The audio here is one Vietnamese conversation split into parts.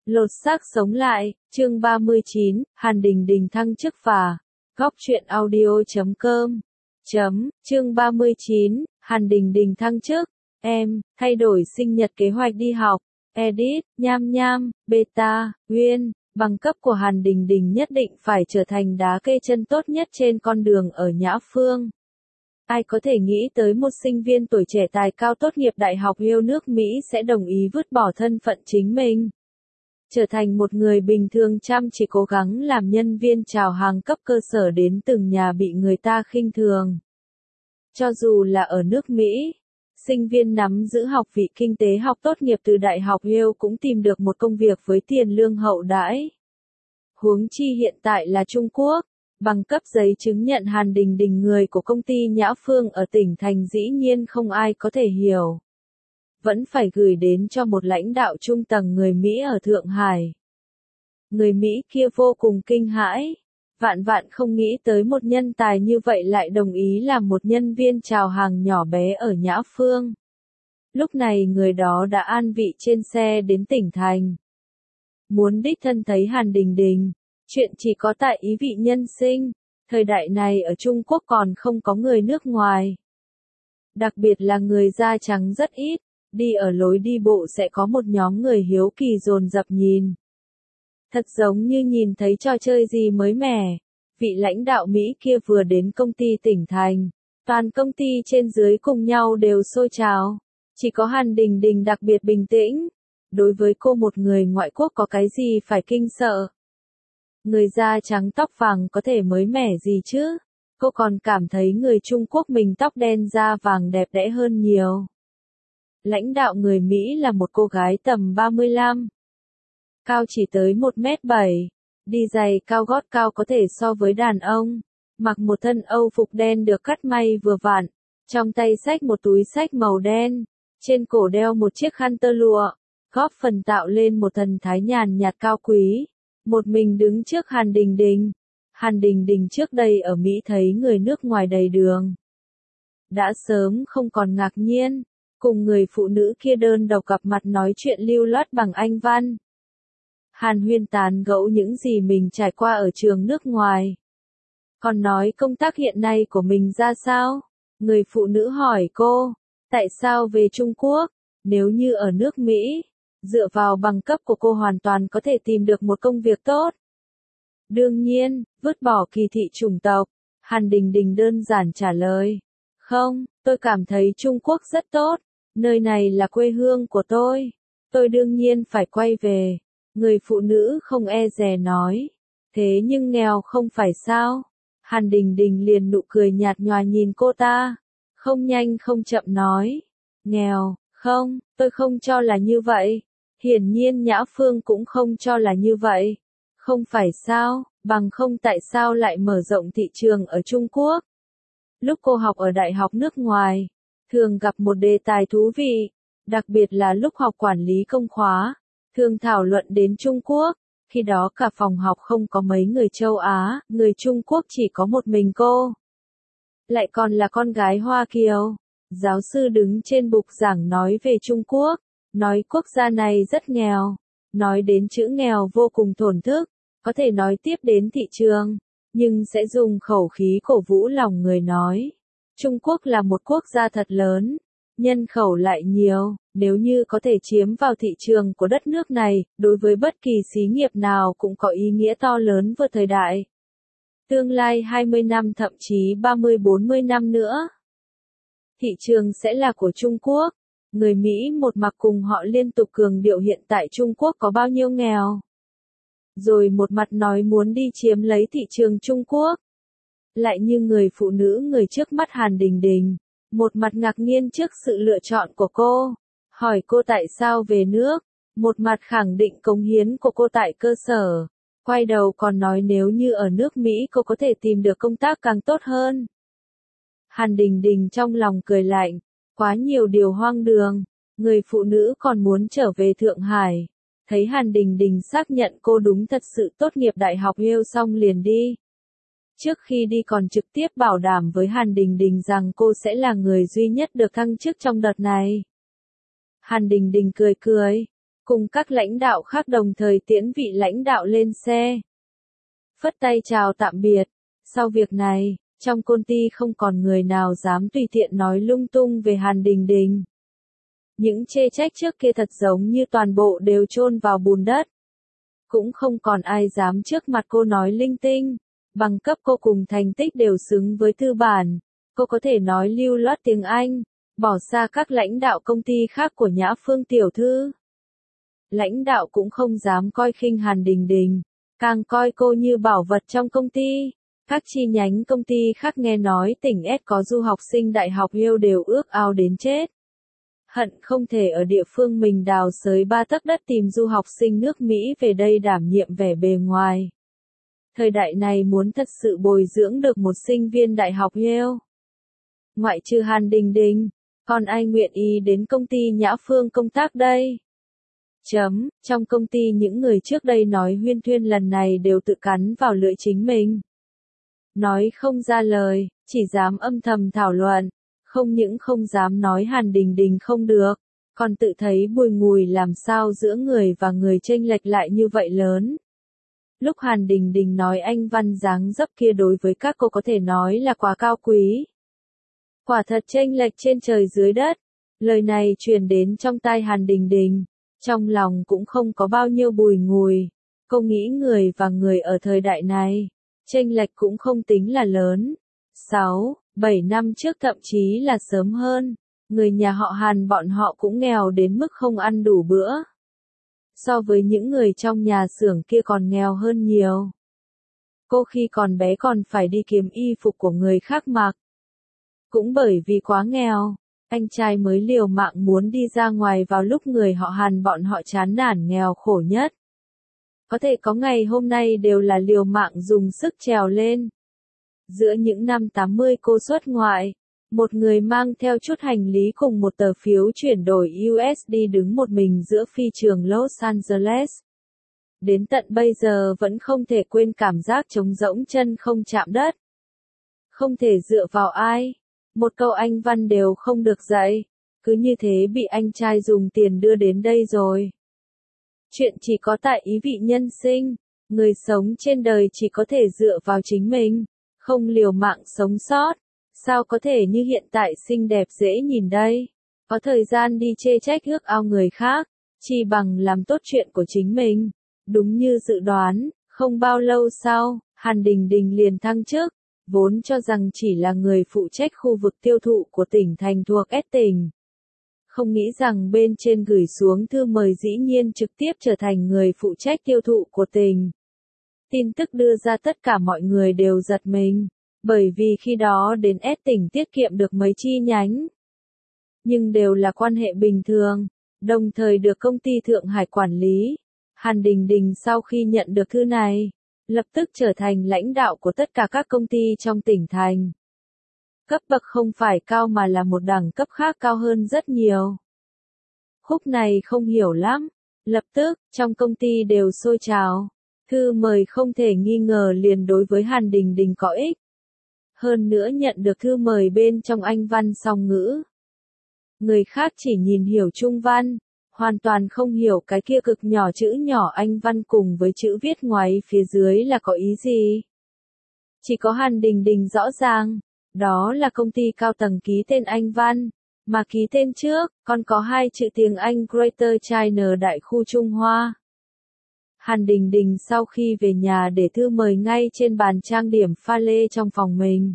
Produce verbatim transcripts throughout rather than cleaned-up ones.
Lột xác sống lại, chương ba mươi chín, Hàn Đình Đình thăng chức và góc truyện audio chấm com. Chấm, chương ba mươi chín, Hàn Đình Đình thăng chức, em, thay đổi sinh nhật kế hoạch đi học, edit, nham nham, beta, Uyên, bằng cấp của Hàn Đình Đình nhất định phải trở thành đá kê chân tốt nhất trên con đường ở Nhã Phương. Ai có thể nghĩ tới một sinh viên tuổi trẻ tài cao tốt nghiệp đại học yêu nước Mỹ sẽ đồng ý vứt bỏ thân phận chính mình. Trở thành một người bình thường chăm chỉ cố gắng làm nhân viên chào hàng cấp cơ sở đến từng nhà bị người ta khinh thường. Cho dù là ở nước Mỹ, sinh viên nắm giữ học vị kinh tế học tốt nghiệp từ đại học Yale cũng tìm được một công việc với tiền lương hậu đãi. Huống chi hiện tại là Trung Quốc, bằng cấp giấy chứng nhận Hàn Đình Đình người của công ty Nhã Phương ở tỉnh thành dĩ nhiên không ai có thể hiểu. Vẫn phải gửi đến cho một lãnh đạo trung tầng người Mỹ ở Thượng Hải. Người Mỹ kia vô cùng kinh hãi, vạn vạn không nghĩ tới một nhân tài như vậy lại đồng ý làm một nhân viên chào hàng nhỏ bé ở Nhã Phương. Lúc này người đó đã an vị trên xe đến tỉnh thành. Muốn đích thân thấy Hàn Đình Đình, chuyện chỉ có tại ý vị nhân sinh, thời đại này ở Trung Quốc còn không có người nước ngoài. Đặc biệt là người da trắng rất ít. Đi ở lối đi bộ sẽ có một nhóm người hiếu kỳ dồn dập nhìn. Thật giống như nhìn thấy trò chơi gì mới mẻ. Vị lãnh đạo Mỹ kia vừa đến công ty tỉnh thành. Toàn công ty trên dưới cùng nhau đều xôi trào. Chỉ có Hàn Đình Đình đặc biệt bình tĩnh. Đối với cô một người ngoại quốc có cái gì phải kinh sợ. Người da trắng tóc vàng có thể mới mẻ gì chứ. Cô còn cảm thấy người Trung Quốc mình tóc đen da vàng đẹp đẽ hơn nhiều. Lãnh đạo người Mỹ là một cô gái tầm ba mươi lăm. Cao chỉ tới một mét bảy. Đi giày cao gót cao có thể so với đàn ông. Mặc một thân Âu phục đen được cắt may vừa vặn. Trong tay xách một túi xách màu đen. Trên cổ đeo một chiếc khăn tơ lụa. Góp phần tạo lên một thần thái nhàn nhạt cao quý. Một mình đứng trước Hàn Đình Đình. Hàn Đình Đình trước đây ở Mỹ thấy người nước ngoài đầy đường. Đã sớm không còn ngạc nhiên. Cùng người phụ nữ kia đơn độc gặp mặt nói chuyện lưu loát bằng Anh văn. Hàn huyên tán gẫu những gì mình trải qua ở trường nước ngoài. Còn nói công tác hiện nay của mình ra sao? Người phụ nữ hỏi cô, tại sao về Trung Quốc? Nếu như ở nước Mỹ, dựa vào bằng cấp của cô hoàn toàn có thể tìm được một công việc tốt. Đương nhiên, vứt bỏ kỳ thị chủng tộc. Hàn Đình Đình đơn giản trả lời. Không, tôi cảm thấy Trung Quốc rất tốt. Nơi này là quê hương của tôi. Tôi đương nhiên phải quay về. Người phụ nữ không e dè nói. Thế nhưng nghèo không phải sao? Hàn Đình Đình liền nụ cười nhạt nhòa nhìn cô ta. Không nhanh không chậm nói. Nghèo, không, tôi không cho là như vậy. Hiển nhiên Nhã Phương cũng không cho là như vậy. Không phải sao, bằng không tại sao lại mở rộng thị trường ở Trung Quốc? Lúc cô học ở đại học nước ngoài, thường gặp một đề tài thú vị, đặc biệt là lúc học quản lý công khóa, thường thảo luận đến Trung Quốc, khi đó cả phòng học không có mấy người châu Á, người Trung Quốc chỉ có một mình cô. Lại còn là con gái Hoa Kiều. Giáo sư đứng trên bục giảng nói về Trung Quốc, nói quốc gia này rất nghèo, nói đến chữ nghèo vô cùng thổn thức, có thể nói tiếp đến thị trường, nhưng sẽ dùng khẩu khí cổ vũ lòng người nói. Trung Quốc là một quốc gia thật lớn, nhân khẩu lại nhiều, nếu như có thể chiếm vào thị trường của đất nước này, đối với bất kỳ xí nghiệp nào cũng có ý nghĩa to lớn vừa thời đại. Tương lai hai mươi năm thậm chí ba mươi bốn mươi năm nữa, thị trường sẽ là của Trung Quốc. Người Mỹ một mặt cùng họ liên tục cường điệu hiện tại Trung Quốc có bao nhiêu nghèo. Rồi một mặt nói muốn đi chiếm lấy thị trường Trung Quốc. Lại như người phụ nữ người trước mắt Hàn Đình Đình, một mặt ngạc nhiên trước sự lựa chọn của cô, hỏi cô tại sao về nước, một mặt khẳng định cống hiến của cô tại cơ sở, quay đầu còn nói nếu như ở nước Mỹ cô có thể tìm được công tác càng tốt hơn. Hàn Đình Đình trong lòng cười lạnh, quá nhiều điều hoang đường, người phụ nữ còn muốn trở về Thượng Hải, thấy Hàn Đình Đình xác nhận cô đúng thật sự tốt nghiệp đại học Yale xong liền đi. Trước khi đi còn trực tiếp bảo đảm với Hàn Đình Đình rằng cô sẽ là người duy nhất được thăng chức trong đợt này. Hàn Đình Đình cười cười, cùng các lãnh đạo khác đồng thời tiễn vị lãnh đạo lên xe. Phất tay chào tạm biệt. Sau việc này, trong công ty không còn người nào dám tùy tiện nói lung tung về Hàn Đình Đình. Những chê trách trước kia thật giống như toàn bộ đều chôn vào bùn đất. Cũng không còn ai dám trước mặt cô nói linh tinh. Bằng cấp cô cùng thành tích đều xứng với tư bản. Cô có thể nói lưu loát tiếng Anh, bỏ xa các lãnh đạo công ty khác của Nhã Phương tiểu thư. Lãnh đạo cũng không dám coi khinh Hàn Đình Đình, càng coi cô như bảo vật trong công ty. Các chi nhánh công ty khác nghe nói tỉnh S có du học sinh đại học yêu đều ước ao đến chết. Hận không thể ở địa phương mình đào xới ba tấc đất tìm du học sinh nước Mỹ về đây đảm nhiệm vẻ bề ngoài. Thời đại này muốn thật sự bồi dưỡng được một sinh viên đại học Yale. Ngoại trừ Hàn Đình Đình, còn ai nguyện ý đến công ty Nhã Phương công tác đây? Chấm, trong công ty những người trước đây nói huyên thuyên lần này đều tự cắn vào lưỡi chính mình. Nói không ra lời, chỉ dám âm thầm thảo luận, không những không dám nói Hàn Đình Đình không được, còn tự thấy bùi ngùi làm sao giữa người và người chênh lệch lại như vậy lớn. Lúc Hàn Đình Đình nói anh văn dáng dấp kia đối với các cô có thể nói là quá cao quý. Quả thật chênh lệch trên trời dưới đất. Lời này truyền đến trong tai Hàn Đình Đình, trong lòng cũng không có bao nhiêu bùi ngùi. Cô nghĩ người và người ở thời đại này, chênh lệch cũng không tính là lớn. sáu, bảy năm trước thậm chí là sớm hơn, người nhà họ Hàn bọn họ cũng nghèo đến mức không ăn đủ bữa. So với những người trong nhà xưởng kia còn nghèo hơn nhiều. Cô khi còn bé còn phải đi kiếm y phục của người khác mặc. Cũng bởi vì quá nghèo, anh trai mới liều mạng muốn đi ra ngoài vào lúc người họ Hàn bọn họ chán nản nghèo khổ nhất. Có thể có ngày hôm nay đều là liều mạng dùng sức trèo lên. Giữa những năm tám mươi cô xuất ngoại, một người mang theo chút hành lý cùng một tờ phiếu chuyển đổi u ét đê đứng một mình giữa phi trường Los Angeles. Đến tận bây giờ vẫn không thể quên cảm giác trống rỗng chân không chạm đất. Không thể dựa vào ai. Một câu Anh văn đều không được dạy. Cứ như thế bị anh trai dùng tiền đưa đến đây rồi. Chuyện chỉ có tại ý vị nhân sinh. Người sống trên đời chỉ có thể dựa vào chính mình. Không liều mạng sống sót. Sao có thể như hiện tại xinh đẹp dễ nhìn đây? Có thời gian đi chê trách ước ao người khác. Chỉ bằng làm tốt chuyện của chính mình. Đúng như dự đoán, không bao lâu sau, Hàn Đình Đình liền thăng chức. Vốn cho rằng chỉ là người phụ trách khu vực tiêu thụ của tỉnh thành thuộc S tỉnh. Không nghĩ rằng bên trên gửi xuống thư mời dĩ nhiên trực tiếp trở thành người phụ trách tiêu thụ của tỉnh. Tin tức đưa ra tất cả mọi người đều giật mình, bởi vì khi đó đến S tỉnh tiết kiệm được mấy chi nhánh. Nhưng đều là quan hệ bình thường, đồng thời được công ty Thượng Hải quản lý. Hàn Đình Đình sau khi nhận được thư này, lập tức trở thành lãnh đạo của tất cả các công ty trong tỉnh thành. Cấp bậc không phải cao mà là một đẳng cấp khác cao hơn rất nhiều. Khúc này không hiểu lắm. Lập tức, trong công ty đều sôi trào. Thư mời không thể nghi ngờ liền đối với Hàn Đình Đình có ích. Hơn nữa nhận được thư mời bên trong Anh văn song ngữ. Người khác chỉ nhìn hiểu Trung văn. Hoàn toàn không hiểu cái kia cực nhỏ chữ nhỏ Anh văn cùng với chữ viết ngoài phía dưới là có ý gì. Chỉ có Hàn Đình Đình rõ ràng, đó là công ty cao tầng ký tên Anh văn, mà ký tên trước, còn có hai chữ tiếng Anh Greater China Đại khu Trung Hoa. Hàn Đình Đình sau khi về nhà để thư mời ngay trên bàn trang điểm pha lê trong phòng mình.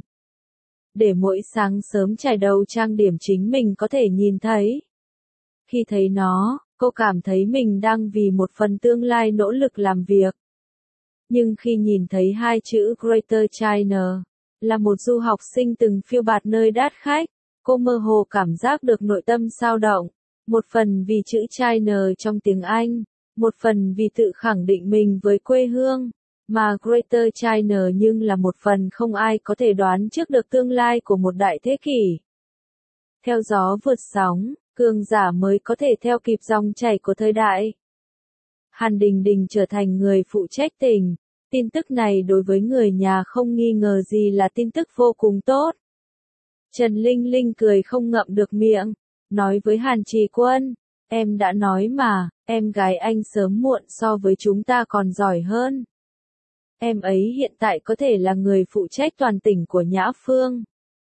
Để mỗi sáng sớm trải đầu trang điểm chính mình có thể nhìn thấy. Khi thấy nó, cô cảm thấy mình đang vì một phần tương lai nỗ lực làm việc. Nhưng khi nhìn thấy hai chữ Greater China, là một du học sinh từng phiêu bạt nơi đắt khách, cô mơ hồ cảm giác được nội tâm xao động. Một phần vì chữ China trong tiếng Anh, một phần vì tự khẳng định mình với quê hương, mà Greater China nhưng là một phần không ai có thể đoán trước được tương lai của một đại thế kỷ. Theo gió vượt sóng, cường giả mới có thể theo kịp dòng chảy của thời đại. Hàn Đình Đình trở thành người phụ trách tỉnh. Tin tức này đối với người nhà không nghi ngờ gì là tin tức vô cùng tốt. Trần Linh Linh cười không ngậm được miệng, nói với Hàn Trì Quân, Em đã nói mà, em gái anh sớm muộn so với chúng ta còn giỏi hơn. Em ấy hiện tại có thể là người phụ trách toàn tỉnh của Nhã Phương.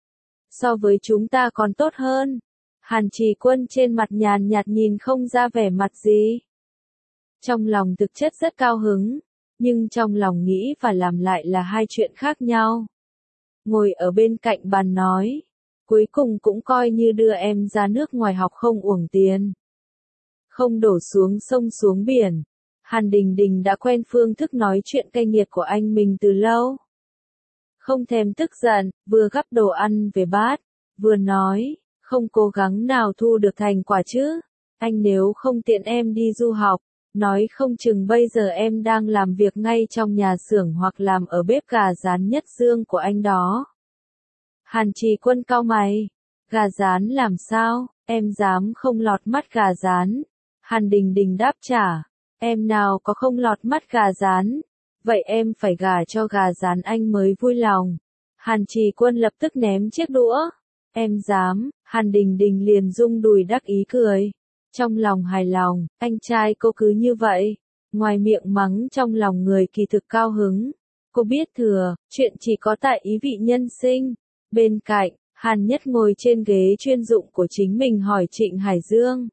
So với chúng ta còn tốt hơn. Hàn Trì Quân trên mặt nhàn nhạt nhìn không ra vẻ mặt gì. Trong lòng thực chất rất cao hứng, nhưng trong lòng nghĩ và làm lại là hai chuyện khác nhau. Ngồi ở bên cạnh bàn nói, cuối cùng cũng coi như đưa em ra nước ngoài học không uổng tiền. Không đổ xuống sông xuống biển. Hàn Đình Đình đã quen phương thức nói chuyện cay nghiệt của anh mình từ lâu. Không thèm tức giận, vừa gắp đồ ăn về bát, vừa nói, không cố gắng nào thu được thành quả chứ. Anh nếu không tiện em đi du học, nói không chừng bây giờ em đang làm việc ngay trong nhà xưởng hoặc làm ở bếp gà rán Nhất Dương của anh đó. Hàn Trì Quân cau mày, gà rán làm sao, em dám không lọt mắt gà rán. Hàn Đình Đình đáp trả, em nào có không lọt mắt gà rán, vậy em phải gả cho gà rán anh mới vui lòng. Hàn Trì Quân lập tức ném chiếc đũa, em dám, Hàn Đình Đình liền rung đùi đắc ý cười. Trong lòng hài lòng, anh trai cô cứ như vậy, ngoài miệng mắng trong lòng người kỳ thực cao hứng. Cô biết thừa, chuyện chỉ có tại ý vị nhân sinh. Bên cạnh, Hàn Nhất ngồi trên ghế chuyên dụng của chính mình hỏi Trịnh Hải Dương.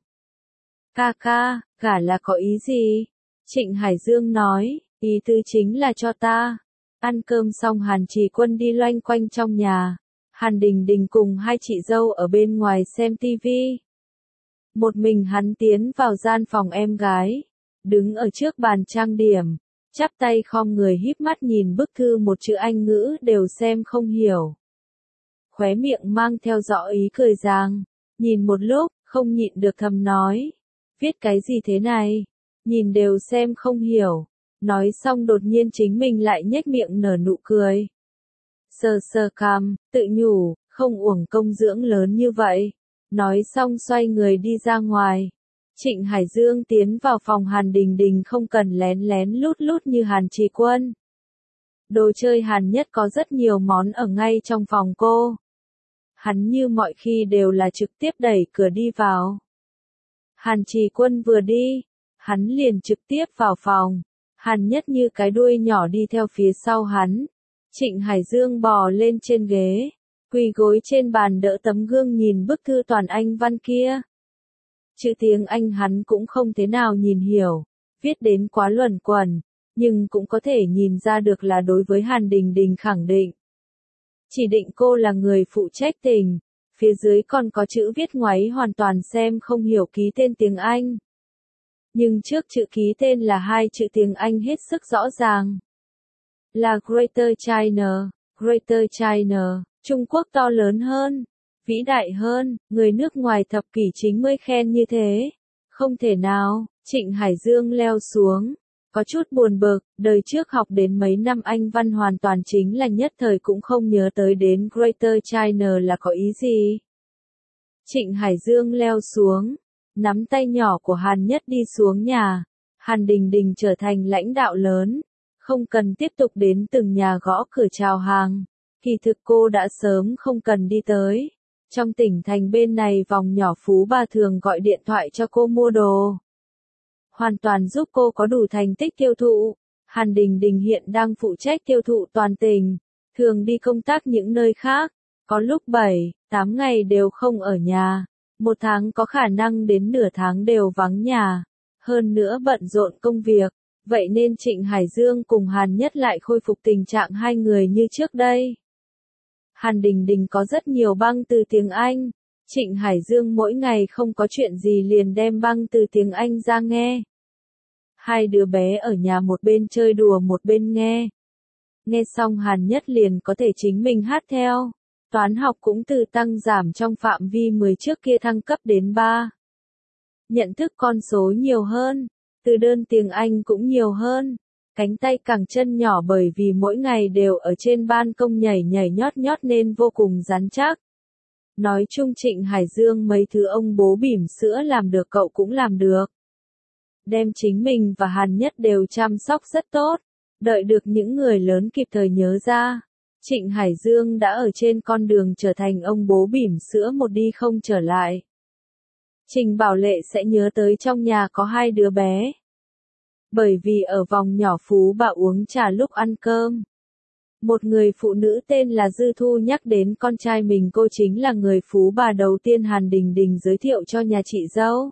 Ca ca, gả là có ý gì? Trịnh Hải Dương nói, ý tứ chính là cho ta. Ăn cơm xong Hàn Trì Quân đi loanh quanh trong nhà. Hàn Đình Đình cùng hai chị dâu ở bên ngoài xem tivi. Một mình hắn tiến vào gian phòng em gái, đứng ở trước bàn trang điểm, chắp tay khom người híp mắt nhìn bức thư một chữ Anh ngữ đều xem không hiểu. Khóe miệng mang theo rõ ý cười giang, nhìn một lúc, không nhịn được thầm nói, viết cái gì thế này, nhìn đều xem không hiểu. Nói xong đột nhiên chính mình lại nhếch miệng nở nụ cười. Sờ sờ cằm, tự nhủ, không uổng công dưỡng lớn như vậy. Nói xong xoay người đi ra ngoài. Trịnh Hải Dương tiến vào phòng Hàn Đình Đình không cần lén lén lút lút như Hàn Trì Quân. Đồ chơi Hàn Nhất có rất nhiều món ở ngay trong phòng cô. Hắn như mọi khi đều là trực tiếp đẩy cửa đi vào. Hàn Trì Quân vừa đi, hắn liền trực tiếp vào phòng. Hàn Nhất như cái đuôi nhỏ đi theo phía sau hắn. Trịnh Hải Dương bò lên trên ghế, quỳ gối trên bàn đỡ tấm gương nhìn bức thư toàn Anh văn kia. Chữ tiếng Anh hắn cũng không thế nào nhìn hiểu, viết đến quá luẩn quẩn, nhưng cũng có thể nhìn ra được là đối với Hàn Đình Đình khẳng định. Chỉ định cô là người phụ trách tình, phía dưới còn có chữ viết ngoáy hoàn toàn xem không hiểu ký tên tiếng Anh. Nhưng trước chữ ký tên là hai chữ tiếng Anh hết sức rõ ràng. Là Greater China, Greater China, Trung Quốc to lớn hơn, vĩ đại hơn, người nước ngoài thập kỷ chín mươi khen như thế. Không thể nào, Trịnh Hải Dương leo xuống, có chút buồn bực, đời trước học đến mấy năm Anh văn hoàn toàn chính là nhất thời cũng không nhớ tới đến Greater China là có ý gì. Trịnh Hải Dương leo xuống, nắm tay nhỏ của Hàn Nhất đi xuống nhà. Hàn Đình Đình trở thành lãnh đạo lớn, không cần tiếp tục đến từng nhà gõ cửa chào hàng. Kỳ thực cô đã sớm không cần đi tới. Trong tỉnh thành bên này vòng nhỏ Phú Bà thường gọi điện thoại cho cô mua đồ. Hoàn toàn giúp cô có đủ thành tích tiêu thụ. Hàn Đình Đình hiện đang phụ trách tiêu thụ toàn tỉnh, thường đi công tác những nơi khác. Có lúc bảy, tám ngày đều không ở nhà. Một tháng có khả năng đến nửa tháng đều vắng nhà. Hơn nữa bận rộn công việc. Vậy nên Trịnh Hải Dương cùng Hàn Nhất lại khôi phục tình trạng hai người như trước đây. Hàn Đình Đình có rất nhiều băng từ tiếng Anh. Trịnh Hải Dương mỗi ngày không có chuyện gì liền đem băng từ tiếng Anh ra nghe. Hai đứa bé ở nhà một bên chơi đùa một bên nghe. Nghe xong Hàn Nhất liền có thể chính mình hát theo. Toán học cũng từ tăng giảm trong phạm vi mười trước kia thăng cấp đến ba. Nhận thức con số nhiều hơn. Từ đơn tiếng Anh cũng nhiều hơn. Cánh tay cẳng chân nhỏ bởi vì mỗi ngày đều ở trên ban công nhảy nhảy nhót nhót nên vô cùng rắn chắc. Nói chung Trịnh Hải Dương mấy thứ ông bố bỉm sữa làm được cậu cũng làm được. Đem chính mình và Hàn Nhất đều chăm sóc rất tốt. Đợi được những người lớn kịp thời nhớ ra. Trịnh Hải Dương đã ở trên con đường trở thành ông bố bỉm sữa một đi không trở lại. Trình Bảo Lệ sẽ nhớ tới trong nhà có hai đứa bé. Bởi vì ở vòng nhỏ Phú Bà uống trà lúc ăn cơm. Một người phụ nữ tên là Dư Thu nhắc đến con trai mình, cô chính là người Phú Bà đầu tiên Hàn Đình Đình giới thiệu cho nhà chị dâu.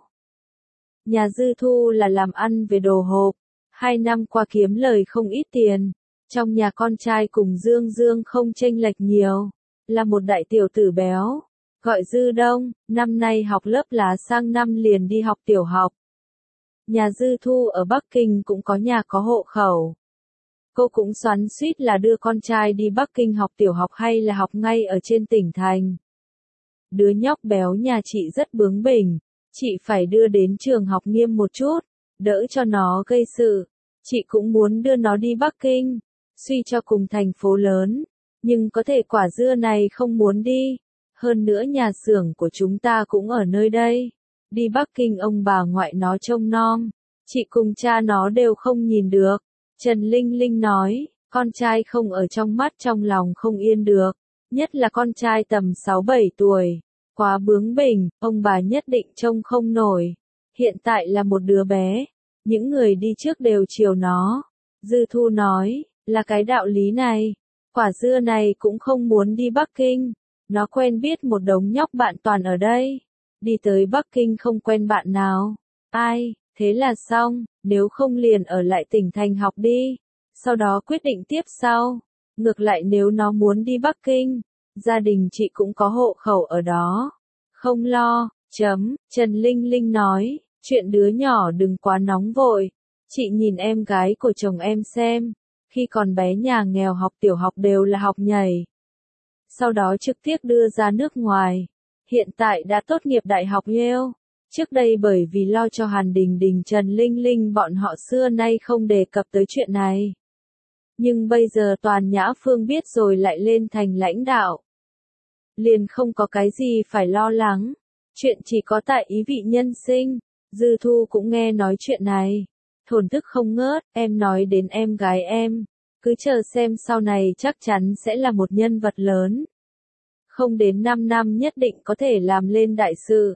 Nhà Dư Thu là làm ăn về đồ hộp, hai năm qua kiếm lời không ít tiền. Trong nhà con trai cùng Dương Dương không chênh lệch nhiều, là một đại tiểu tử béo, gọi Dư Đông, năm nay học lớp lá, sang năm liền đi học tiểu học. Nhà Dư Thu ở Bắc Kinh cũng có nhà có hộ khẩu. Cô cũng xoắn xuýt là đưa con trai đi Bắc Kinh học tiểu học hay là học ngay ở trên tỉnh thành. Đứa nhóc béo nhà chị rất bướng bỉnh, chị phải đưa đến trường học nghiêm một chút, đỡ cho nó gây sự. Chị cũng muốn đưa nó đi Bắc Kinh, suy cho cùng thành phố lớn, nhưng có thể quả dưa này không muốn đi. Hơn nữa nhà xưởng của chúng ta cũng ở nơi đây. Đi Bắc Kinh ông bà ngoại nó trông nom, chị cùng cha nó đều không nhìn được. Trần Linh Linh nói, con trai không ở trong mắt trong lòng không yên được, nhất là con trai tầm sáu bảy tuổi, quá bướng bỉnh, ông bà nhất định trông không nổi. Hiện tại là một đứa bé, những người đi trước đều chiều nó. Dư Thu nói, là cái đạo lý này, quả dưa này cũng không muốn đi Bắc Kinh, nó quen biết một đống nhóc bạn toàn ở đây, đi tới Bắc Kinh không quen bạn nào. Ai, thế là xong, nếu không liền ở lại tỉnh thành học đi, sau đó quyết định tiếp sau. Ngược lại nếu nó muốn đi Bắc Kinh, gia đình chị cũng có hộ khẩu ở đó. Không lo, chấm, Trần Linh Linh nói, chuyện đứa nhỏ đừng quá nóng vội. Chị nhìn em gái của chồng em xem, khi còn bé nhà nghèo học tiểu học đều là học nhảy. Sau đó trực tiếp đưa ra nước ngoài, hiện tại đã tốt nghiệp đại học Yale. Trước đây bởi vì lo cho Hàn Đình Đình, Trần Linh Linh bọn họ xưa nay không đề cập tới chuyện này. Nhưng bây giờ toàn Nhã Phương biết rồi lại lên thành lãnh đạo. Liền không có cái gì phải lo lắng, chuyện chỉ có tại ý vị nhân sinh. Dư Thu cũng nghe nói chuyện này, thổn thức không ngớt, em nói đến em gái em, cứ chờ xem sau này chắc chắn sẽ là một nhân vật lớn. Không đến năm năm nhất định có thể làm lên đại sự.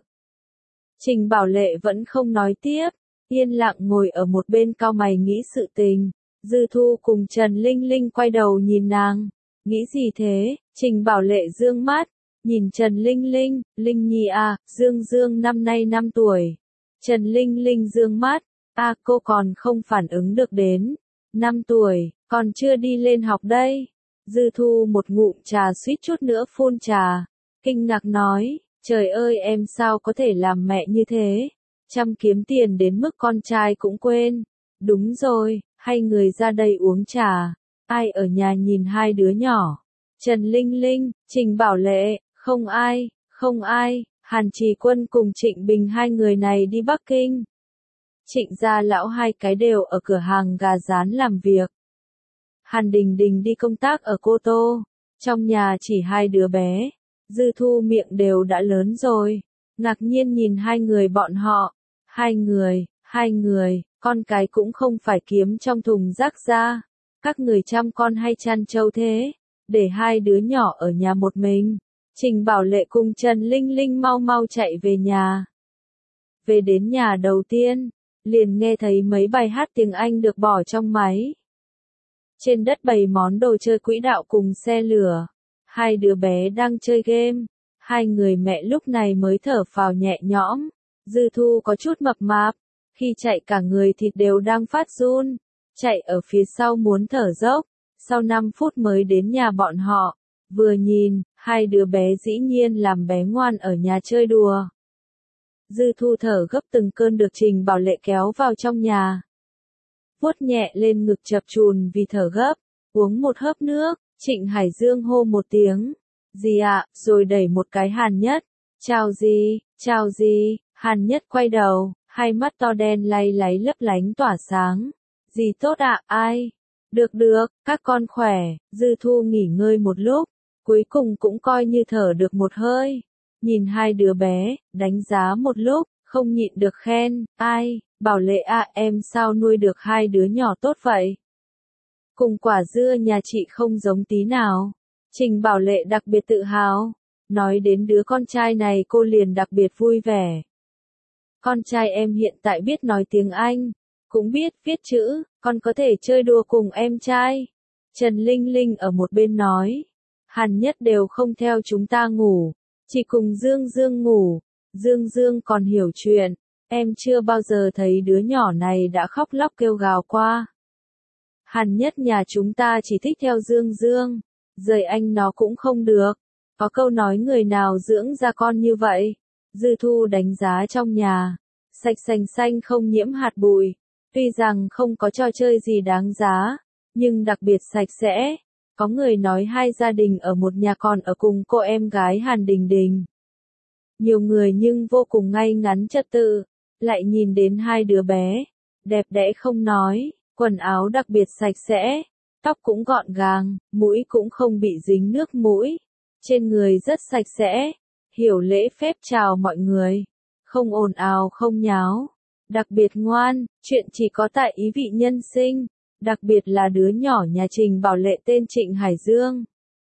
Trình Bảo Lệ vẫn không nói tiếp, yên lặng ngồi ở một bên cau mày nghĩ sự tình. Dư Thu cùng Trần Linh Linh quay đầu nhìn nàng, nghĩ gì thế? Trình Bảo Lệ dương mắt, nhìn Trần Linh Linh, Linh Nhi à, Dương Dương năm nay năm tuổi. Trần Linh Linh dương mắt, à cô còn không phản ứng được đến, năm tuổi, còn chưa đi lên học đây. Dư Thu một ngụm trà suýt chút nữa phun trà, kinh ngạc nói, trời ơi em sao có thể làm mẹ như thế, chăm kiếm tiền đến mức con trai cũng quên. Đúng rồi, hay người ra đây uống trà, ai ở nhà nhìn hai đứa nhỏ. Trần Linh Linh, Trình Bảo Lệ, không ai, không ai. Hàn Trì Quân cùng Trịnh Bình hai người này đi Bắc Kinh. Trịnh gia lão hai cái đều ở cửa hàng gà rán làm việc. Hàn Đình Đình đi công tác ở Cô Tô. Trong nhà chỉ hai đứa bé. Dư Thu miệng đều đã lớn rồi, ngạc nhiên nhìn hai người bọn họ. Hai người, hai người, con cái cũng không phải kiếm trong thùng rác ra. Các người chăm con hay chăn trâu thế, để hai đứa nhỏ ở nhà một mình. Trình Bảo Lệ cùng Trần Linh Linh mau mau chạy về nhà. Về đến nhà đầu tiên, liền nghe thấy mấy bài hát tiếng Anh được bỏ trong máy. Trên đất bày món đồ chơi quỹ đạo cùng xe lửa. Hai đứa bé đang chơi game. Hai người mẹ lúc này mới thở phào nhẹ nhõm. Dư Thu có chút mập mạp, khi chạy cả người thịt đều đang phát run. Chạy ở phía sau muốn thở dốc. Sau năm phút mới đến nhà bọn họ. Vừa nhìn, hai đứa bé dĩ nhiên làm bé ngoan ở nhà chơi đùa. Dư Thu thở gấp từng cơn được Trình Bảo Lệ kéo vào trong nhà. Vuốt nhẹ lên ngực chập chùn vì thở gấp, uống một hớp nước, Trịnh Hải Dương hô một tiếng. Gì ạ, rồi đẩy một cái Hàn Nhất. Chào gì, chào gì, Hàn Nhất quay đầu, hai mắt to đen lay láy lấp lánh tỏa sáng. Gì tốt ạ, ai? Được được, các con khỏe. Dư Thu nghỉ ngơi một lúc, cuối cùng cũng coi như thở được một hơi. Nhìn hai đứa bé, đánh giá một lúc, không nhịn được khen, ai, Bảo Lệ à, em sao nuôi được hai đứa nhỏ tốt vậy? Cùng quả dưa nhà chị không giống tí nào. Trình Bảo Lệ đặc biệt tự hào, nói đến đứa con trai này cô liền đặc biệt vui vẻ. Con trai em hiện tại biết nói tiếng Anh, cũng biết viết chữ, con có thể chơi đùa cùng em trai. Trần Linh Linh ở một bên nói. Hàn Nhất đều không theo chúng ta ngủ, chỉ cùng Dương Dương ngủ. Dương Dương còn hiểu chuyện, em chưa bao giờ thấy đứa nhỏ này đã khóc lóc kêu gào qua. Hàn Nhất nhà chúng ta chỉ thích theo Dương Dương, rời anh nó cũng không được. Có câu nói người nào dưỡng ra con như vậy. Dư Thu đánh giá trong nhà, sạch sành xanh không nhiễm hạt bụi. Tuy rằng không có trò chơi gì đáng giá, nhưng đặc biệt sạch sẽ. Có người nói hai gia đình ở một nhà còn ở cùng cô em gái Hàn Đình Đình. Nhiều người nhưng vô cùng ngay ngắn trật tự, lại nhìn đến hai đứa bé, đẹp đẽ không nói, quần áo đặc biệt sạch sẽ, tóc cũng gọn gàng, mũi cũng không bị dính nước mũi, trên người rất sạch sẽ, hiểu lễ phép chào mọi người, không ồn ào không nháo, đặc biệt ngoan, chuyện chỉ có tại ý vị nhân sinh, đặc biệt là đứa nhỏ nhà Trình Bảo Lệ tên Trịnh Hải Dương.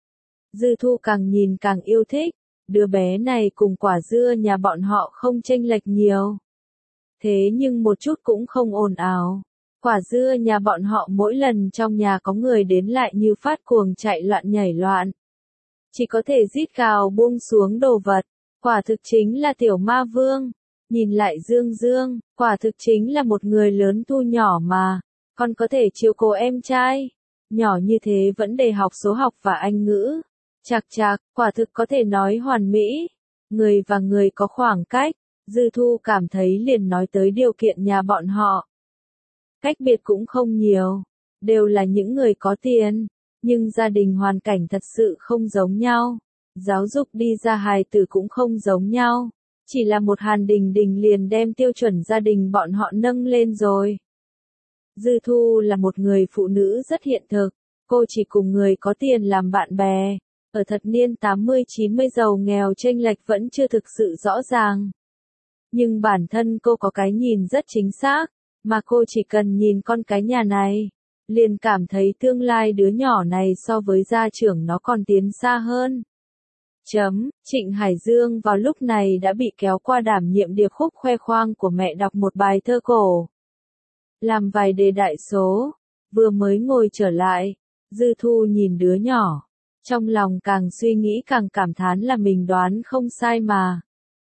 Dư Thu càng nhìn càng yêu thích, đứa bé này cùng quả dưa nhà bọn họ không chênh lệch nhiều. Thế nhưng một chút cũng không ồn ào. Quả dưa nhà bọn họ mỗi lần trong nhà có người đến lại như phát cuồng chạy loạn nhảy loạn. Chỉ có thể rít gào buông xuống đồ vật. Quả thực chính là tiểu ma vương. Nhìn lại Dương Dương, quả thực chính là một người lớn thu nhỏ mà. Còn có thể chiếu cố em trai. Nhỏ như thế vẫn để học số học và Anh ngữ. Chạc chạc, quả thực có thể nói hoàn mỹ. Người và người có khoảng cách. Dư Thu cảm thấy liền nói tới điều kiện nhà bọn họ. Cách biệt cũng không nhiều, đều là những người có tiền, nhưng gia đình hoàn cảnh thật sự không giống nhau. Giáo dục đi ra hài tử cũng không giống nhau, chỉ là một Hàn Đình Đình liền đem tiêu chuẩn gia đình bọn họ nâng lên rồi. Dư Thu là một người phụ nữ rất hiện thực, cô chỉ cùng người có tiền làm bạn bè, ở thập niên tám mươi chín mươi giàu nghèo chênh lệch vẫn chưa thực sự rõ ràng. Nhưng bản thân cô có cái nhìn rất chính xác, mà cô chỉ cần nhìn con cái nhà này, liền cảm thấy tương lai đứa nhỏ này so với gia trưởng nó còn tiến xa hơn. Chấm, Trịnh Hải Dương vào lúc này đã bị kéo qua đảm nhiệm điệp khúc khoe khoang của mẹ đọc một bài thơ cổ. Làm vài đề đại số, vừa mới ngồi trở lại, Dư Thu nhìn đứa nhỏ, trong lòng càng suy nghĩ càng cảm thán là mình đoán không sai mà.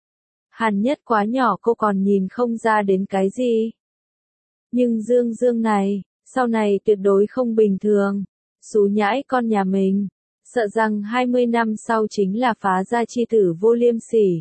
Hàn Nhất quá nhỏ cô còn nhìn không ra đến cái gì. Nhưng Dương Dương này, sau này tuyệt đối không bình thường. Xú nhãi con nhà mình, sợ rằng hai mươi năm sau chính là phá gia chi tử vô liêm sỉ.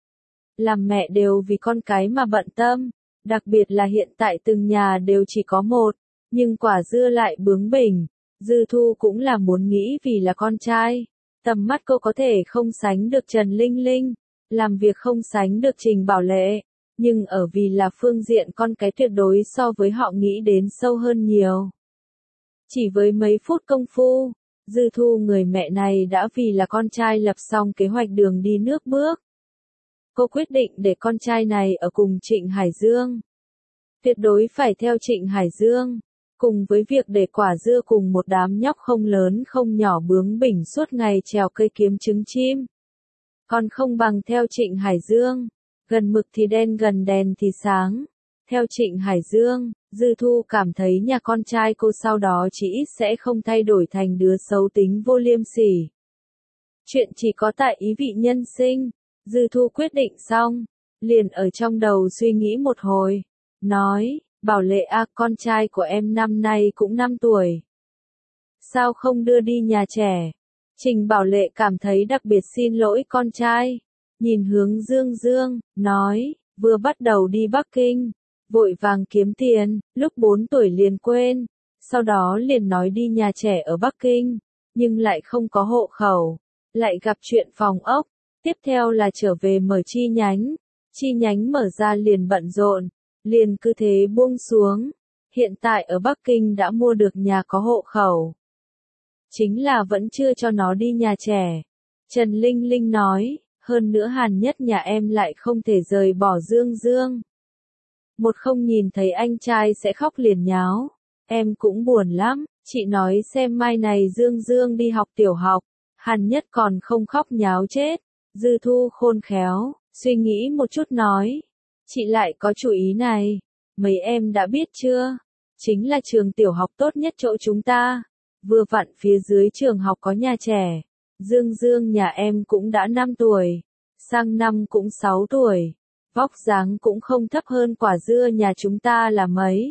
Làm mẹ đều vì con cái mà bận tâm, đặc biệt là hiện tại từng nhà đều chỉ có một, nhưng quả dưa lại bướng bỉnh. Dư Thu cũng là muốn nghĩ vì là con trai, tầm mắt cô có thể không sánh được Trần Linh Linh, làm việc không sánh được Trình Bảo Lệ, nhưng ở vì là phương diện con cái tuyệt đối so với họ nghĩ đến sâu hơn nhiều. Chỉ với mấy phút công phu, Dư Thu người mẹ này đã vì là con trai lập xong kế hoạch đường đi nước bước. Cô quyết định để con trai này ở cùng Trịnh Hải Dương. Tuyệt đối phải theo Trịnh Hải Dương, cùng với việc để quả dưa cùng một đám nhóc không lớn không nhỏ bướng bỉnh suốt ngày trèo cây kiếm trứng chim. Còn không bằng theo Trịnh Hải Dương, gần mực thì đen gần đèn thì sáng. Theo Trịnh Hải Dương, Dư Thu cảm thấy nhà con trai cô sau đó chỉ ít sẽ không thay đổi thành đứa xấu tính vô liêm sỉ. Chuyện chỉ có tại ý vị nhân sinh. Dư Thu quyết định xong, liền ở trong đầu suy nghĩ một hồi, nói, Bảo Lệ à, con trai của em năm nay cũng năm tuổi. Sao không đưa đi nhà trẻ? Trình Bảo Lệ cảm thấy đặc biệt xin lỗi con trai, nhìn hướng Dương Dương, nói, vừa bắt đầu đi Bắc Kinh, vội vàng kiếm tiền, lúc bốn tuổi liền quên, sau đó liền nói đi nhà trẻ ở Bắc Kinh, nhưng lại không có hộ khẩu, lại gặp chuyện phòng ốc, tiếp theo là trở về mở chi nhánh, chi nhánh mở ra liền bận rộn, liền cứ thế buông xuống, hiện tại ở Bắc Kinh đã mua được nhà có hộ khẩu. Chính là vẫn chưa cho nó đi nhà trẻ. Trần Linh Linh nói, hơn nữa Hàn Nhất nhà em lại không thể rời bỏ Dương Dương. Một không nhìn thấy anh trai sẽ khóc liền nháo, em cũng buồn lắm, chị nói xem mai này Dương Dương đi học tiểu học, Hàn Nhất còn không khóc nháo chết. Dư Thu khôn khéo, suy nghĩ một chút nói, Chị lại có chủ ý này. Mấy em đã biết chưa? Chính là trường tiểu học tốt nhất chỗ chúng ta. Vừa vặn phía dưới trường học có nhà trẻ. Dương Dương nhà em cũng đã năm tuổi. Sang năm cũng sáu tuổi. Vóc dáng cũng không thấp hơn quả dưa nhà chúng ta là mấy.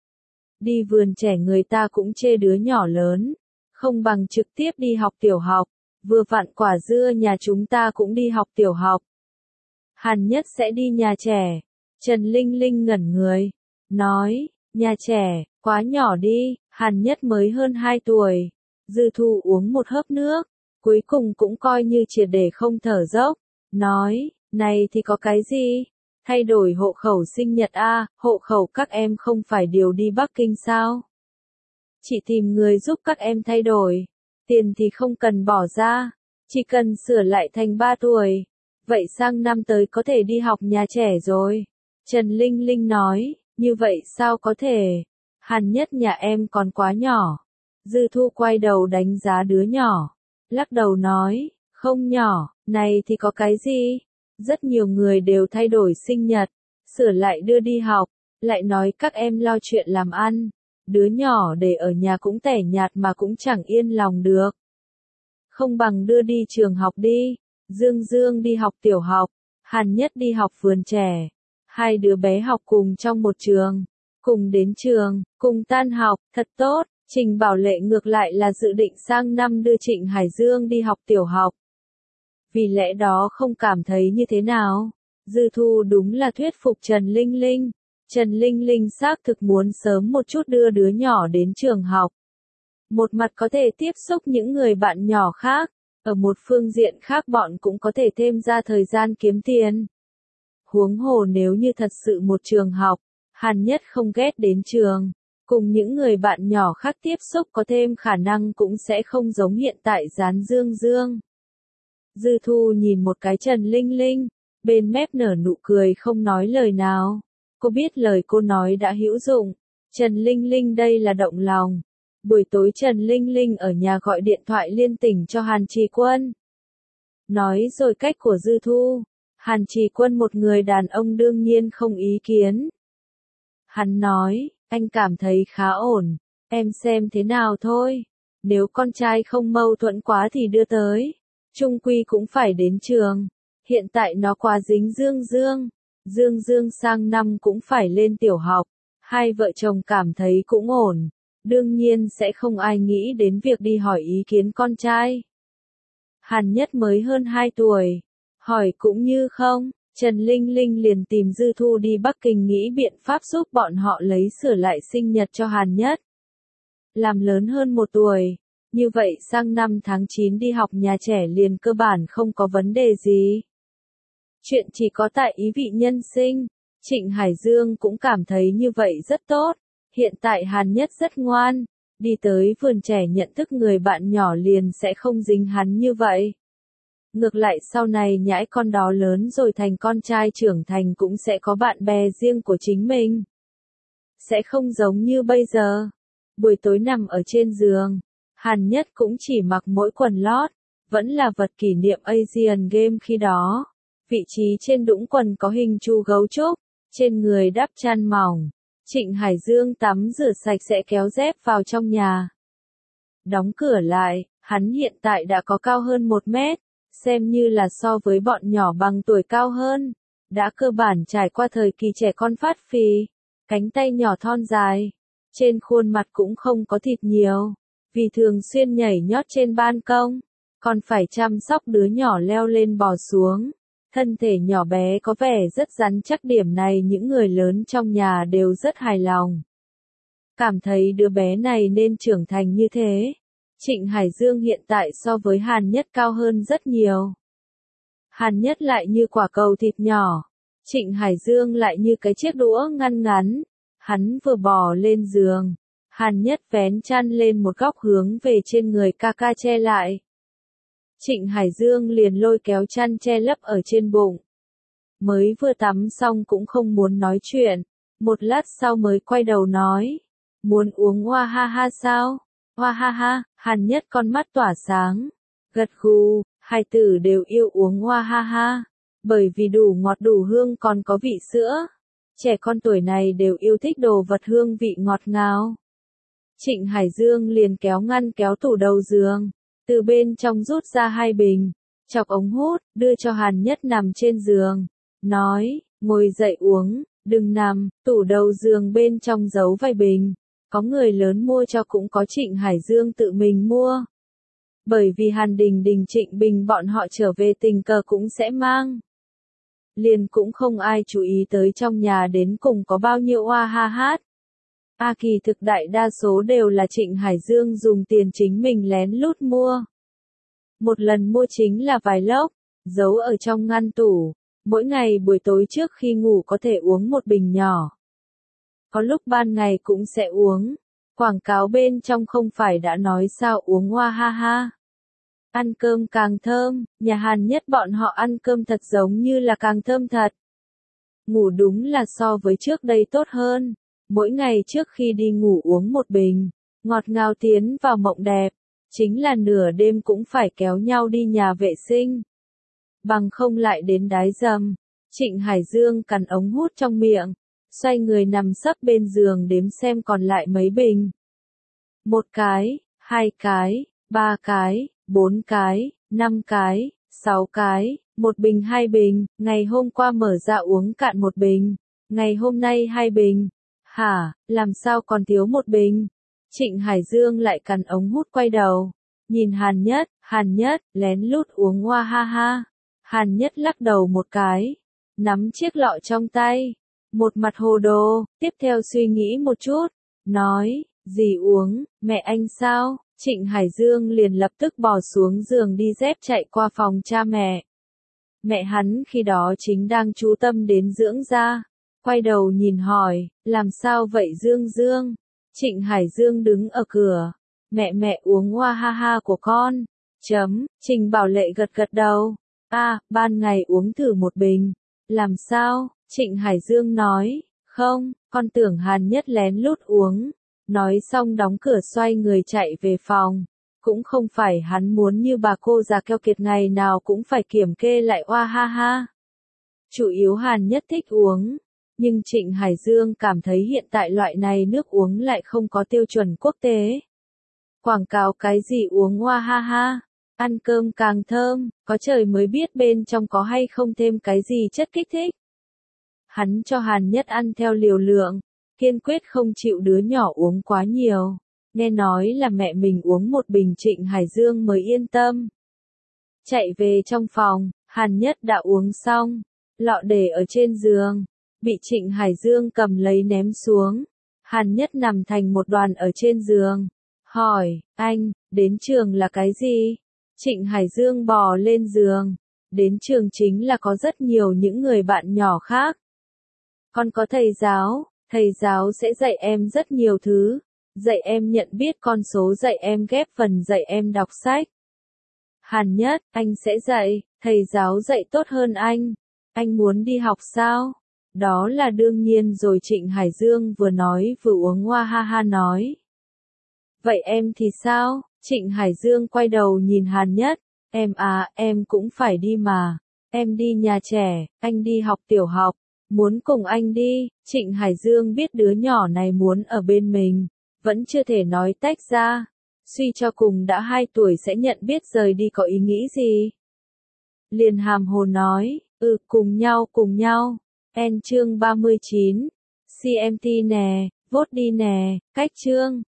Đi vườn trẻ người ta cũng chê đứa nhỏ lớn. Không bằng trực tiếp đi học tiểu học. Vừa vặn quả dưa nhà chúng ta cũng đi học tiểu học. Hàn Nhất sẽ đi nhà trẻ. Trần Linh Linh ngẩn người. Nói, nhà trẻ, quá nhỏ đi, Hàn Nhất mới hơn hai tuổi. Dư Thu uống một hớp nước. Cuối cùng cũng coi như triệt để không thở dốc. Nói, này thì có cái gì? Thay đổi hộ khẩu sinh nhật a, hộ khẩu các em không phải điều đi Bắc Kinh sao? Chị tìm người giúp các em thay đổi. Tiền thì không cần bỏ ra. Chỉ cần sửa lại thành ba tuổi. Vậy sang năm tới có thể đi học nhà trẻ rồi. Trần Linh Linh nói, như vậy sao có thể? Hàn Nhất nhà em còn quá nhỏ. Dư Thu quay đầu đánh giá đứa nhỏ. Lắc đầu nói, không nhỏ, này thì có cái gì? Rất nhiều người đều thay đổi sinh nhật, sửa lại đưa đi học, lại nói các em lo chuyện làm ăn. Đứa nhỏ để ở nhà cũng tẻ nhạt mà cũng chẳng yên lòng được. Không bằng đưa đi trường học đi. Dương Dương đi học tiểu học, Hàn Nhất đi học vườn trẻ. Hai đứa bé học cùng trong một trường, cùng đến trường, cùng tan học, thật tốt. Trình Bảo Lệ ngược lại là dự định sang năm đưa Trịnh Hải Dương đi học tiểu học. Vì lẽ đó không cảm thấy như thế nào. Dư Thu đúng là thuyết phục Trần Linh Linh. Trần Linh Linh xác thực muốn sớm một chút đưa đứa nhỏ đến trường học. Một mặt có thể tiếp xúc những người bạn nhỏ khác, ở một phương diện khác bọn cũng có thể thêm ra thời gian kiếm tiền. Huống hồ nếu như thật sự một trường học, Hàn Nhất không ghét đến trường, cùng những người bạn nhỏ khác tiếp xúc có thêm khả năng cũng sẽ không giống hiện tại Gián Dương Dương. Dư Thu nhìn một cái Trần Linh Linh, bên mép nở nụ cười không nói lời nào. Cô biết lời cô nói đã hữu dụng. Trần Linh Linh đây là động lòng. Buổi tối Trần Linh Linh ở nhà gọi điện thoại liên tỉnh cho Hàn Trì Quân. Nói rồi cách của Dư Thu. Hàn Trì Quân một người đàn ông đương nhiên không ý kiến. Hắn nói, anh cảm thấy khá ổn, em xem thế nào thôi. Nếu con trai không mâu thuẫn quá thì đưa tới. Trung quy cũng phải đến trường. Hiện tại nó quá dính Dương Dương. Dương Dương sang năm cũng phải lên tiểu học. Hai vợ chồng cảm thấy cũng ổn. Đương nhiên sẽ không ai nghĩ đến việc đi hỏi ý kiến con trai. Hàn Nhất mới hơn hai tuổi. Hỏi cũng như không. Trần Linh Linh liền tìm Dư Thu đi Bắc Kinh nghĩ biện pháp giúp bọn họ lấy sửa lại sinh nhật cho Hàn Nhất. Làm lớn hơn một tuổi. Như vậy sang năm tháng chín đi học nhà trẻ liền cơ bản không có vấn đề gì. Chuyện chỉ có tại ý vị nhân sinh. Trịnh Hải Dương cũng cảm thấy như vậy rất tốt. Hiện tại Hàn Nhất rất ngoan. Đi tới vườn trẻ nhận thức người bạn nhỏ liền sẽ không dính hắn như vậy. Ngược lại sau này nhãi con đó lớn rồi thành con trai trưởng thành cũng sẽ có bạn bè riêng của chính mình. Sẽ không giống như bây giờ. Buổi tối nằm ở trên giường. Hàn Nhất cũng chỉ mặc mỗi quần lót. Vẫn là vật kỷ niệm Asian Game khi đó. Vị trí trên đũng quần có hình chu gấu trúc. Trên người đắp chăn mỏng. Trịnh Hải Dương tắm rửa sạch sẽ kéo dép vào trong nhà. Đóng cửa lại, hắn hiện tại đã có cao hơn một mét. Xem như là so với bọn nhỏ bằng tuổi cao hơn. Đã cơ bản trải qua thời kỳ trẻ con phát phì. Cánh tay nhỏ thon dài. Trên khuôn mặt cũng không có thịt nhiều. Vì thường xuyên nhảy nhót trên ban công. Còn phải chăm sóc đứa nhỏ leo lên bò xuống. Thân thể nhỏ bé có vẻ rất rắn chắc, điểm này những người lớn trong nhà đều rất hài lòng. Cảm thấy đứa bé này nên trưởng thành như thế. Trịnh Hải Dương hiện tại so với Hàn Nhất cao hơn rất nhiều. Hàn Nhất lại như quả cầu thịt nhỏ. Trịnh Hải Dương lại như cái chiếc đũa ngăn ngắn. Hắn vừa bò lên giường. Hàn Nhất vén chăn lên một góc hướng về trên người ca ca che lại. Trịnh Hải Dương liền lôi kéo chăn che lấp ở trên bụng. Mới vừa tắm xong cũng không muốn nói chuyện. Một lát sau mới quay đầu nói. Muốn uống hoa ha ha sao? Hoa ha ha, Hàn Nhất con mắt tỏa sáng. Gật gù, hai tử đều yêu uống hoa ha ha. Bởi vì đủ ngọt đủ hương còn có vị sữa. Trẻ con tuổi này đều yêu thích đồ vật hương vị ngọt ngào. Trịnh Hải Dương liền kéo ngăn kéo tủ đầu giường, từ bên trong rút ra hai bình, chọc ống hút, đưa cho Hàn Nhất nằm trên giường, nói, ngồi dậy uống, đừng nằm, tủ đầu giường bên trong giấu vài bình, có người lớn mua cho cũng có Trịnh Hải Dương tự mình mua. Bởi vì Hàn Đình Đình Trịnh Bình bọn họ trở về tình cờ cũng sẽ mang. Liền cũng không ai chú ý tới trong nhà đến cùng có bao nhiêu oa ha hát. A kỳ thực đại đa số đều là Trịnh Hải Dương dùng tiền chính mình lén lút mua. Một lần mua chính là vài lốc, giấu ở trong ngăn tủ, mỗi ngày buổi tối trước khi ngủ có thể uống một bình nhỏ. Có lúc ban ngày cũng sẽ uống, quảng cáo bên trong không phải đã nói sao uống hoa ha ha. Ăn cơm càng thơm, nhà Hàn Nhất bọn họ ăn cơm thật giống như là càng thơm thật. Ngủ đúng là so với trước đây tốt hơn. Mỗi ngày trước khi đi ngủ uống một bình, ngọt ngào tiến vào mộng đẹp, chính là nửa đêm cũng phải kéo nhau đi nhà vệ sinh. Bằng không lại đến đái dầm, Trịnh Hải Dương cắn ống hút trong miệng, xoay người nằm sấp bên giường đếm xem còn lại mấy bình. Một cái, hai cái, ba cái, bốn cái, năm cái, sáu cái, một bình hai bình, ngày hôm qua mở ra uống cạn một bình, ngày hôm nay hai bình. Hả, làm sao còn thiếu một bình? Trịnh Hải Dương lại cắn ống hút quay đầu. Nhìn Hàn Nhất, Hàn Nhất, lén lút uống hoa ha ha. Hàn Nhất lắc đầu một cái. Nắm chiếc lọ trong tay. Một mặt hồ đồ, tiếp theo suy nghĩ một chút. Nói, gì uống, mẹ anh sao? Trịnh Hải Dương liền lập tức bò xuống giường đi dép chạy qua phòng cha mẹ. Mẹ hắn khi đó chính đang chú tâm đến dưỡng da. Quay đầu nhìn hỏi, làm sao vậy Dương Dương? Trịnh Hải Dương đứng ở cửa. Mẹ mẹ uống hoa ha ha của con. Chấm, Trình Bảo Lệ gật gật đầu. À, ban ngày uống thử một bình. Làm sao? Trịnh Hải Dương nói, không, con tưởng Hàn Nhất lén lút uống. Nói xong đóng cửa xoay người chạy về phòng. Cũng không phải hắn muốn như bà cô già keo kiệt ngày nào cũng phải kiểm kê lại hoa ha ha. Chủ yếu Hàn Nhất thích uống. Nhưng Trịnh Hải Dương cảm thấy hiện tại loại này nước uống lại không có tiêu chuẩn quốc tế. Quảng cáo cái gì uống hoa ha ha, ăn cơm càng thơm, có trời mới biết bên trong có hay không thêm cái gì chất kích thích. Hắn cho Hàn Nhất ăn theo liều lượng, kiên quyết không chịu đứa nhỏ uống quá nhiều. Nghe nói là mẹ mình uống một bình Trịnh Hải Dương mới yên tâm. Chạy về trong phòng, Hàn Nhất đã uống xong, lọ để ở trên giường. Bị Trịnh Hải Dương cầm lấy ném xuống. Hàn Nhất nằm thành một đoàn ở trên giường. Hỏi, anh, đến trường là cái gì? Trịnh Hải Dương bò lên giường. Đến trường chính là có rất nhiều những người bạn nhỏ khác. Con có thầy giáo, thầy giáo sẽ dạy em rất nhiều thứ. Dạy em nhận biết con số, dạy em ghép phần, dạy em đọc sách. Hàn Nhất, anh sẽ dạy, thầy giáo dạy tốt hơn anh. Anh muốn đi học sao? Đó là đương nhiên rồi. Trịnh Hải Dương vừa nói vừa uống hoa ha ha nói. Vậy em thì sao? Trịnh Hải Dương quay đầu nhìn Hàn Nhất. Em à, em cũng phải đi mà. Em đi nhà trẻ, anh đi học tiểu học. Muốn cùng anh đi. Trịnh Hải Dương biết đứa nhỏ này muốn ở bên mình. Vẫn chưa thể nói tách ra. Suy cho cùng đã hai tuổi sẽ nhận biết rời đi có ý nghĩ gì. Liền hàm hồ nói, ừ cùng nhau cùng nhau. En chương ba mươi chín. xê em tê nè, vote đi nè, cách chương.